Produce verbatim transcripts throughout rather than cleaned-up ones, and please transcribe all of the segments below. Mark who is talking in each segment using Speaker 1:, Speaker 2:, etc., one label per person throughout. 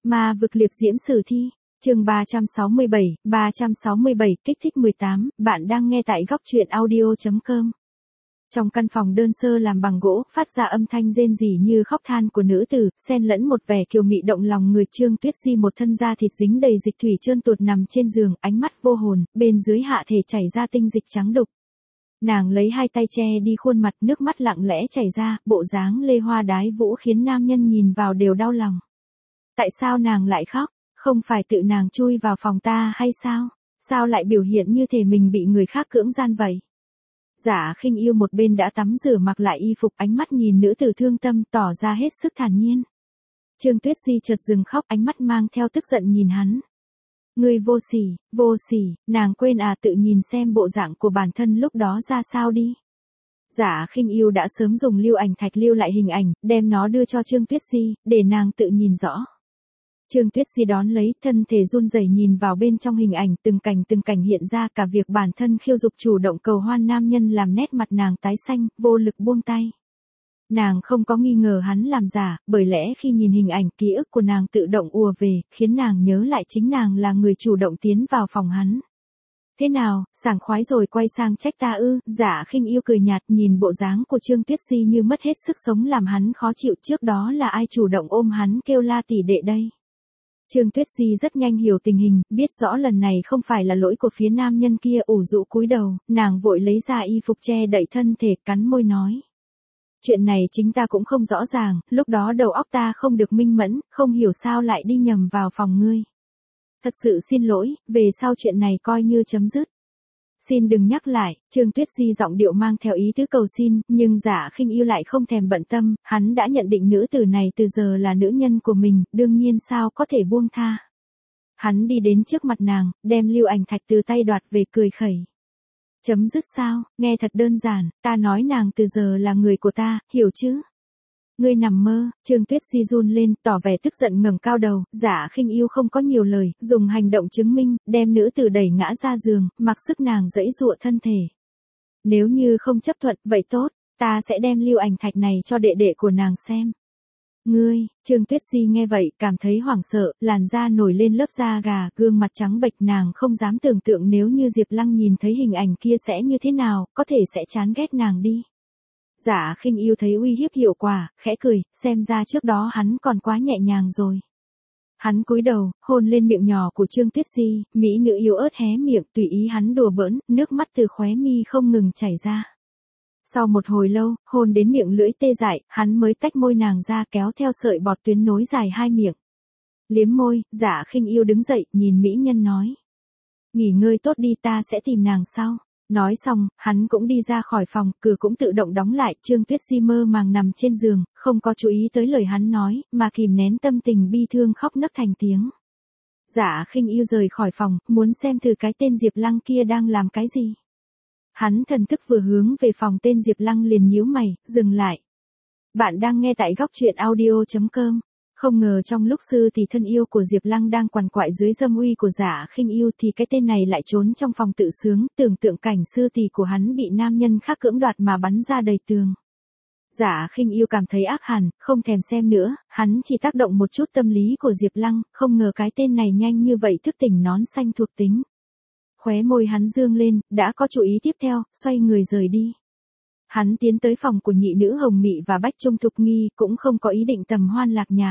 Speaker 1: Ma vực liệp diễm sử thi, chương ba trăm sáu mươi bảy, ba trăm sáu mươi bảy kích thích mười tám, bạn đang nghe tại góc truyện audio.com. Trong căn phòng đơn sơ làm bằng gỗ, phát ra âm thanh rên rỉ như khóc than của nữ tử, xen lẫn một vẻ kiều mị động lòng người. Trương Tuyết Di một thân da thịt dính đầy dịch thủy trơn tuột nằm trên giường, ánh mắt vô hồn, bên dưới hạ thể chảy ra tinh dịch trắng đục. Nàng lấy hai tay che đi khuôn mặt, nước mắt lặng lẽ chảy ra, bộ dáng lê hoa đái vũ khiến nam nhân nhìn vào đều đau lòng. Tại sao nàng lại khóc? Không phải tự nàng chui vào phòng ta hay sao? Sao lại biểu hiện như thể mình bị người khác cưỡng gian vậy? Giả Khinh Yêu một bên đã tắm rửa mặc lại y phục, ánh mắt nhìn nữ tử thương tâm, tỏ ra hết sức thản nhiên. Trương Tuyết Di chợt dừng khóc, ánh mắt mang theo tức giận nhìn hắn. Ngươi vô sỉ, vô sỉ, nàng quên à, tự nhìn xem bộ dạng của bản thân lúc đó ra sao đi. Giả Khinh Yêu đã sớm dùng lưu ảnh thạch lưu lại hình ảnh, đem nó đưa cho Trương Tuyết Di, để nàng tự nhìn rõ. Trương Tuyết Di đón lấy, thân thể run rẩy nhìn vào bên trong hình ảnh, từng cảnh từng cảnh hiện ra, cả việc bản thân khiêu dục chủ động cầu hoan nam nhân làm nét mặt nàng tái xanh, vô lực buông tay. Nàng không có nghi ngờ hắn làm giả, bởi lẽ khi nhìn hình ảnh, ký ức của nàng tự động ùa về, khiến nàng nhớ lại chính nàng là người chủ động tiến vào phòng hắn. Thế nào, sảng khoái rồi quay sang trách ta ư? Giả Khinh Yêu cười nhạt, nhìn bộ dáng của Trương Tuyết Di như mất hết sức sống làm hắn khó chịu. Trước đó là ai chủ động ôm hắn kêu la tỷ đệ đây? Trương Tuyết Di rất nhanh hiểu tình hình, biết rõ lần này không phải là lỗi của phía nam nhân kia, ủ rũ cúi đầu, nàng vội lấy ra y phục che đậy thân thể, cắn môi nói. Chuyện này chính ta cũng không rõ ràng, lúc đó đầu óc ta không được minh mẫn, không hiểu sao lại đi nhầm vào phòng ngươi. Thật sự xin lỗi, về sau chuyện này coi như chấm dứt. Xin đừng nhắc lại, Trương Tuyết Di giọng điệu mang theo ý tứ cầu xin, nhưng Giả Khinh Yêu lại không thèm bận tâm, hắn đã nhận định nữ tử này từ giờ là nữ nhân của mình, đương nhiên sao có thể buông tha. Hắn đi đến trước mặt nàng, đem lưu ảnh thạch từ tay đoạt về, cười khẩy. Chấm dứt sao, nghe thật đơn giản, ta nói nàng từ giờ là người của ta, hiểu chứ? Ngươi nằm mơ. Trương Tuyết Di run lên, tỏ vẻ tức giận, ngẩng cao đầu. Giả Khinh Yêu không có nhiều lời, dùng hành động chứng minh, đem nữ tử đẩy ngã ra giường, mặc sức nàng giãy giụa thân thể. Nếu như không chấp thuận, vậy tốt, ta sẽ đem lưu ảnh thạch này cho đệ đệ của nàng xem. Ngươi, Trương Tuyết Di nghe vậy, cảm thấy hoảng sợ, làn da nổi lên lớp da gà, gương mặt trắng bệch, nàng không dám tưởng tượng nếu như Diệp Lăng nhìn thấy hình ảnh kia sẽ như thế nào, có thể sẽ chán ghét nàng đi. Giả Khinh Yêu thấy uy hiếp hiệu quả, khẽ cười, xem ra trước đó hắn còn quá nhẹ nhàng rồi. Hắn cúi đầu, hôn lên miệng nhỏ của Trương Tuyết Di, mỹ nữ yếu ớt hé miệng, tùy ý hắn đùa bỡn, nước mắt từ khóe mi không ngừng chảy ra. Sau một hồi lâu, hôn đến miệng lưỡi tê dại, hắn mới tách môi nàng ra, kéo theo sợi bọt tuyến nối dài hai miệng. Liếm môi, Giả Khinh Yêu đứng dậy, nhìn mỹ nhân nói. Nghỉ ngơi tốt đi, ta sẽ tìm nàng sau. Nói xong, hắn cũng đi ra khỏi phòng, cửa cũng tự động đóng lại. Trương Tuyết Di mơ màng nằm trên giường, không có chú ý tới lời hắn nói, mà kìm nén tâm tình bi thương khóc nấc thành tiếng. Giả Khinh Yêu rời khỏi phòng, muốn xem thử cái tên Diệp Lăng kia đang làm cái gì. Hắn thần thức vừa hướng về phòng, tên Diệp Lăng liền nhíu mày, dừng lại. Bạn đang nghe tại góc truyện audio.com. Không ngờ trong lúc sư tỷ thân yêu của Diệp Lăng đang quằn quại dưới dâm uy của Giả Khinh Yêu thì cái tên này lại trốn trong phòng tự sướng, tưởng tượng cảnh sư tỷ của hắn bị nam nhân khác cưỡng đoạt mà bắn ra đầy tường. Giả Khinh Yêu cảm thấy ác hẳn, không thèm xem nữa, hắn chỉ tác động một chút tâm lý của Diệp Lăng, không ngờ cái tên này nhanh như vậy thức tỉnh nón xanh thuộc tính. Khóe môi hắn dương lên, đã có chủ ý tiếp theo, xoay người rời đi. Hắn tiến tới phòng của nhị nữ Hồng Mị và Bách Trung Thục Nghi, cũng không có ý định tầm hoan lạc nhạc.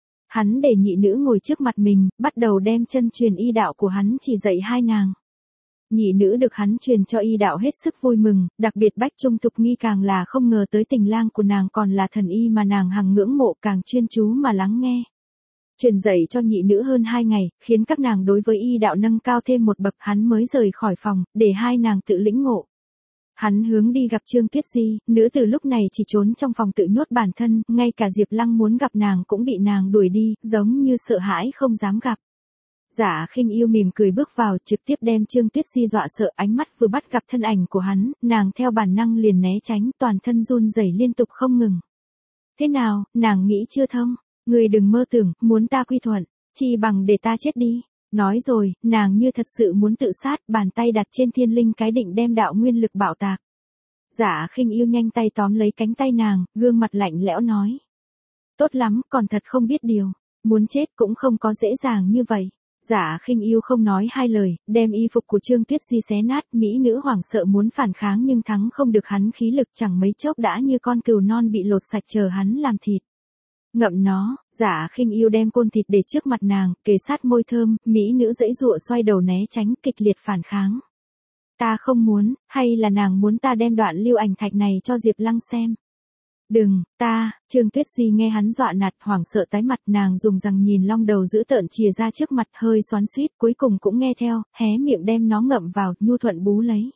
Speaker 1: Hắn để nhị nữ ngồi trước mặt mình, bắt đầu đem chân truyền y đạo của hắn chỉ dạy hai nàng. Nhị nữ được hắn truyền cho y đạo hết sức vui mừng, đặc biệt Bách Trung Thục Nghi càng là không ngờ tới tình lang của nàng còn là thần y mà nàng hằng ngưỡng mộ, càng chuyên chú mà lắng nghe. Truyền dạy cho nhị nữ hơn hai ngày, khiến các nàng đối với y đạo nâng cao thêm một bậc, hắn mới rời khỏi phòng, để hai nàng tự lĩnh ngộ. Hắn hướng đi gặp Trương Tuyết Di, nữ từ lúc này chỉ trốn trong phòng tự nhốt bản thân, ngay cả Diệp Lăng muốn gặp nàng cũng bị nàng đuổi đi, giống như sợ hãi không dám gặp. Giả Khinh Yêu mỉm cười bước vào, trực tiếp đem Trương Tuyết Di dọa sợ, ánh mắt vừa bắt gặp thân ảnh của hắn, nàng theo bản năng liền né tránh, toàn thân run rẩy liên tục không ngừng. Thế nào, nàng nghĩ chưa thông, ngươi đừng mơ tưởng, muốn ta quy thuận, chi bằng để ta chết đi. Nói rồi, nàng như thật sự muốn tự sát, bàn tay đặt trên thiên linh cái định đem đạo nguyên lực bạo tạc. Giả Khinh Yêu nhanh tay tóm lấy cánh tay nàng, gương mặt lạnh lẽo nói. Tốt lắm, còn thật không biết điều. Muốn chết cũng không có dễ dàng như vậy. Dạ Khinh Yêu không nói hai lời, đem y phục của Trương Tuyết Di xé nát, mỹ nữ hoảng sợ muốn phản kháng nhưng thắng không được hắn khí lực chẳng mấy chốc đã như con cừu non bị lột sạch chờ hắn làm thịt. Ngậm nó, Dạ Khinh Yêu đem côn thịt để trước mặt nàng, kề sát môi thơm, mỹ nữ giãy giụa xoay đầu né tránh, kịch liệt phản kháng. Ta không muốn, hay là nàng muốn ta đem đoạn lưu ảnh thạch này cho Diệp Lăng xem? Đừng, ta, Trương Tuyết Di nghe hắn dọa nạt hoảng sợ tái mặt, nàng dùng răng nhìn long đầu dữ tợn chìa ra trước mặt hơi xoắn xuýt, cuối cùng cũng nghe theo, hé miệng đem nó ngậm vào, nhu thuận bú lấy.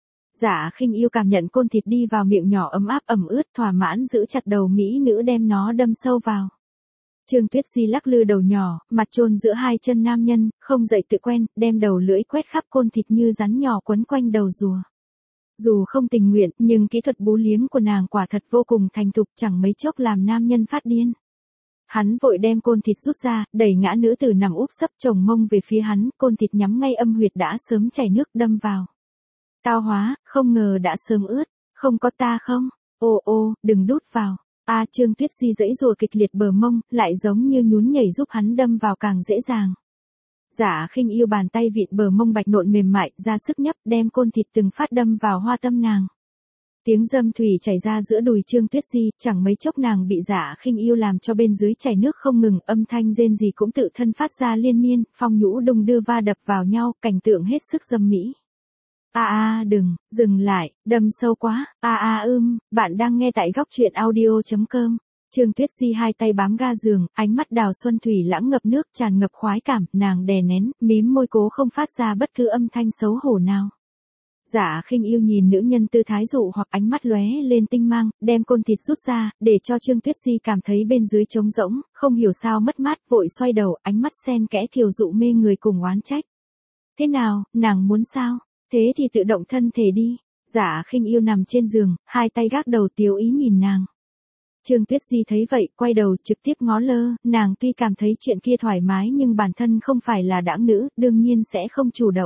Speaker 1: Dạ Khinh Yêu cảm nhận côn thịt đi vào miệng nhỏ ấm áp ẩm ướt, thỏa mãn giữ chặt đầu mỹ nữ đem nó đâm sâu vào. Trương Tuyết Di lắc lư đầu nhỏ, mặt chôn giữa hai chân nam nhân, không dậy tự quen, đem đầu lưỡi quét khắp côn thịt như rắn nhỏ quấn quanh đầu rùa. Dù không tình nguyện, nhưng kỹ thuật bú liếm của nàng quả thật vô cùng thành thục, chẳng mấy chốc làm nam nhân phát điên. Hắn vội đem côn thịt rút ra, đẩy ngã nữ tử nằm úp sấp chồng mông về phía hắn, côn thịt nhắm ngay âm huyệt đã sớm chảy nước đâm vào. Tao hóa, không ngờ đã sớm ướt, không có ta không? Ô ô, đừng đút vào. A à, Trương Tuyết Di giãy giụa kịch liệt bờ mông, lại giống như nhún nhảy giúp hắn đâm vào càng dễ dàng. Dạ Khinh Yêu bàn tay vịn bờ mông bạch nộn mềm mại, ra sức nhấp, đem côn thịt từng phát đâm vào hoa tâm nàng. Tiếng dâm thủy chảy ra giữa đùi Trương Tuyết Di, chẳng mấy chốc nàng bị Dạ Khinh Yêu làm cho bên dưới chảy nước không ngừng, âm thanh rên rỉ cũng tự thân phát ra liên miên, phong nhũ đung đưa va đập vào nhau, cảnh tượng hết sức dâm mỹ. A a đừng, dừng lại, đâm sâu quá, a a ưm, bạn đang nghe tại góc truyện audio chấm com. Trương Tuyết Di hai tay bám ga giường, ánh mắt đào xuân thủy lãng ngập nước, tràn ngập khoái cảm, nàng đè nén, mím môi cố không phát ra bất cứ âm thanh xấu hổ nào. Dạ Khinh Yêu nhìn nữ nhân tư thái dụ hoặc ánh mắt lóe lên tinh mang, đem côn thịt rút ra, để cho Trương Tuyết Di cảm thấy bên dưới trống rỗng, không hiểu sao mất mát, vội xoay đầu, ánh mắt xen kẽ kiều dụ mê người cùng oán trách. Thế nào, nàng muốn sao? Thế thì tự động thân thể đi. Dạ Khinh Yêu nằm trên giường, hai tay gác đầu tiếu ý nhìn nàng. Trương Tuyết Di thấy vậy, quay đầu trực tiếp ngó lơ, nàng tuy cảm thấy chuyện kia thoải mái nhưng bản thân không phải là đãng nữ, đương nhiên sẽ không chủ động.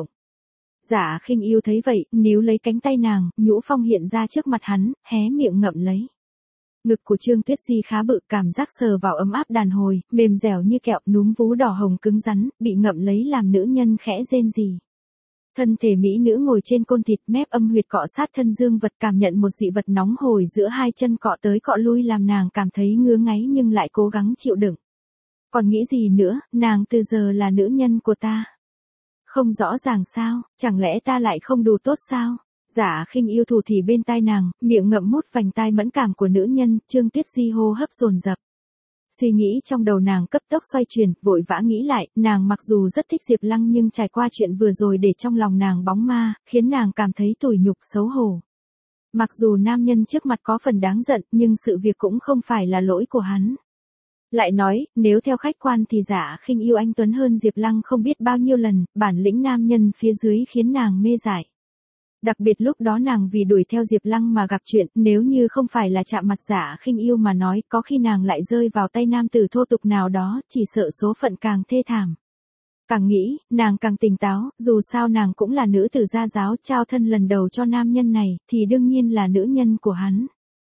Speaker 1: Dạ Khinh Yêu thấy vậy, níu lấy cánh tay nàng, nhũ phong hiện ra trước mặt hắn, hé miệng ngậm lấy. Ngực của Trương Tuyết Di khá bự, cảm giác sờ vào ấm áp đàn hồi, mềm dẻo như kẹo, núm vú đỏ hồng cứng rắn, bị ngậm lấy làm nữ nhân khẽ rên rỉ. Thân thể mỹ nữ ngồi trên côn thịt, mép âm huyệt cọ sát thân dương vật, cảm nhận một dị vật nóng hổi giữa hai chân cọ tới cọ lui làm nàng cảm thấy ngứa ngáy nhưng lại cố gắng chịu đựng. Còn nghĩ gì nữa, nàng từ giờ là nữ nhân của ta. Không rõ ràng sao, chẳng lẽ ta lại không đủ tốt sao? Dạ Khinh Yêu thủ thì bên tai nàng, miệng ngậm mút vành tai mẫn cảm của nữ nhân, Trương Tuyết Di hô hấp dồn dập. Suy nghĩ trong đầu nàng cấp tốc xoay chuyển, vội vã nghĩ lại, nàng mặc dù rất thích Diệp Lăng nhưng trải qua chuyện vừa rồi để trong lòng nàng bóng ma, khiến nàng cảm thấy tủi nhục xấu hổ. Mặc dù nam nhân trước mặt có phần đáng giận, nhưng sự việc cũng không phải là lỗi của hắn. Lại nói, nếu theo khách quan thì Dạ Khinh Yêu anh tuấn hơn Diệp Lăng không biết bao nhiêu lần, bản lĩnh nam nhân phía dưới khiến nàng mê dại. Đặc biệt lúc đó nàng vì đuổi theo Diệp Lăng mà gặp chuyện, nếu như không phải là chạm mặt Dạ Khinh Yêu mà nói, có khi nàng lại rơi vào tay nam tử thô tục nào đó, chỉ sợ số phận càng thê thảm. Càng nghĩ, nàng càng tỉnh táo, dù sao nàng cũng là nữ tử gia giáo, trao thân lần đầu cho nam nhân này, thì đương nhiên là nữ nhân của hắn.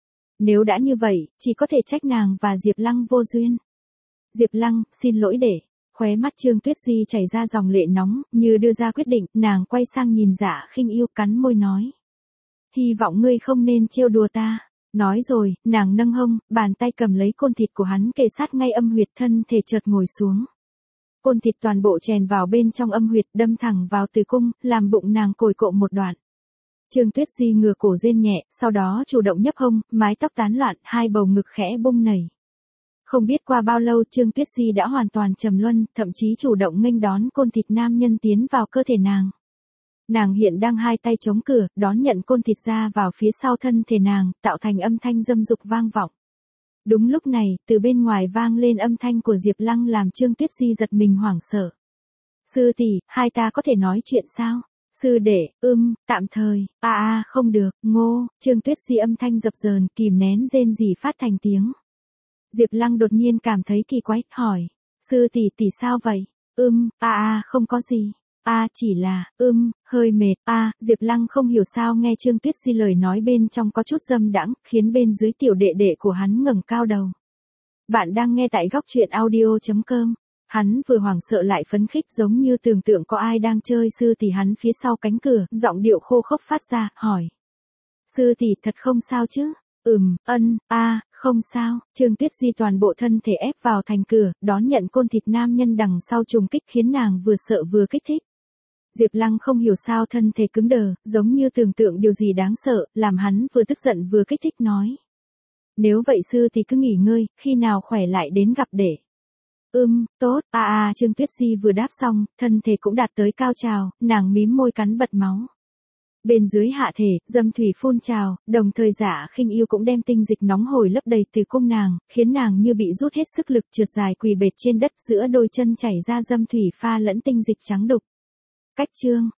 Speaker 1: Nếu đã như vậy, chỉ có thể trách nàng và Diệp Lăng vô duyên. Diệp Lăng, xin lỗi để. Khóe mắt Trương Tuyết Di chảy ra dòng lệ nóng, như đưa ra quyết định, nàng quay sang nhìn Dạ Khinh Yêu, cắn môi nói. Hy vọng ngươi không nên trêu đùa ta. Nói rồi, nàng nâng hông, bàn tay cầm lấy côn thịt của hắn kề sát ngay âm huyệt, thân thể chợt ngồi xuống. Côn thịt toàn bộ chèn vào bên trong âm huyệt, đâm thẳng vào tử cung, làm bụng nàng cồi cộ một đoạn. Trương Tuyết Di ngửa cổ rên nhẹ, sau đó chủ động nhấp hông, mái tóc tán loạn, hai bầu ngực khẽ bung nảy. Không biết qua bao lâu Trương Tuyết Di đã hoàn toàn trầm luân, thậm chí chủ động nghênh đón côn thịt nam nhân tiến vào cơ thể nàng. Nàng hiện đang hai tay chống cửa, đón nhận côn thịt ra vào phía sau thân thể nàng, tạo thành âm thanh dâm dục vang vọng. Đúng lúc này, từ bên ngoài vang lên âm thanh của Diệp Lăng làm Trương Tuyết Di giật mình hoảng sợ. Sư tỷ, hai ta có thể nói chuyện sao? Sư đệ, ưm, tạm thời, a à, a à, không được, ngô, Trương Tuyết Di âm thanh dập dờn, kìm nén rên rỉ phát thành tiếng. Diệp Lăng đột nhiên cảm thấy kỳ quái, hỏi, sư tỷ tỷ sao vậy? Ưm, a à, a à, không có gì. A à, chỉ là, ưm, hơi mệt. A à, Diệp Lăng không hiểu sao nghe Trương Tuyết Di lời nói bên trong có chút dâm đãng, khiến bên dưới tiểu đệ đệ của hắn ngẩng cao đầu. Bạn đang nghe tại góc chuyện audio chấm com. Hắn vừa hoảng sợ lại phấn khích giống như tưởng tượng có ai đang chơi sư tỷ hắn phía sau cánh cửa, giọng điệu khô khốc phát ra, hỏi. Sư tỷ thật không sao chứ? Ừm, ân, a, không sao. Trương Tuyết Di toàn bộ thân thể ép vào thành cửa, đón nhận côn thịt nam nhân đằng sau trùng kích khiến nàng vừa sợ vừa kích thích. Diệp Lăng không hiểu sao thân thể cứng đờ, giống như tưởng tượng điều gì đáng sợ, làm hắn vừa tức giận vừa kích thích nói. Nếu vậy sư thì cứ nghỉ ngơi, khi nào khỏe lại đến gặp để. Ưm, tốt, a a Trương Tuyết Di vừa đáp xong, thân thể cũng đạt tới cao trào, nàng mím môi cắn bật máu. Bên dưới hạ thể, dâm thủy phun trào, đồng thời Dạ Khinh Yêu cũng đem tinh dịch nóng hổi lấp đầy từ cung nàng, khiến nàng như bị rút hết sức lực trượt dài quỳ bệt trên đất giữa đôi chân chảy ra dâm thủy pha lẫn tinh dịch trắng đục. Cách chương,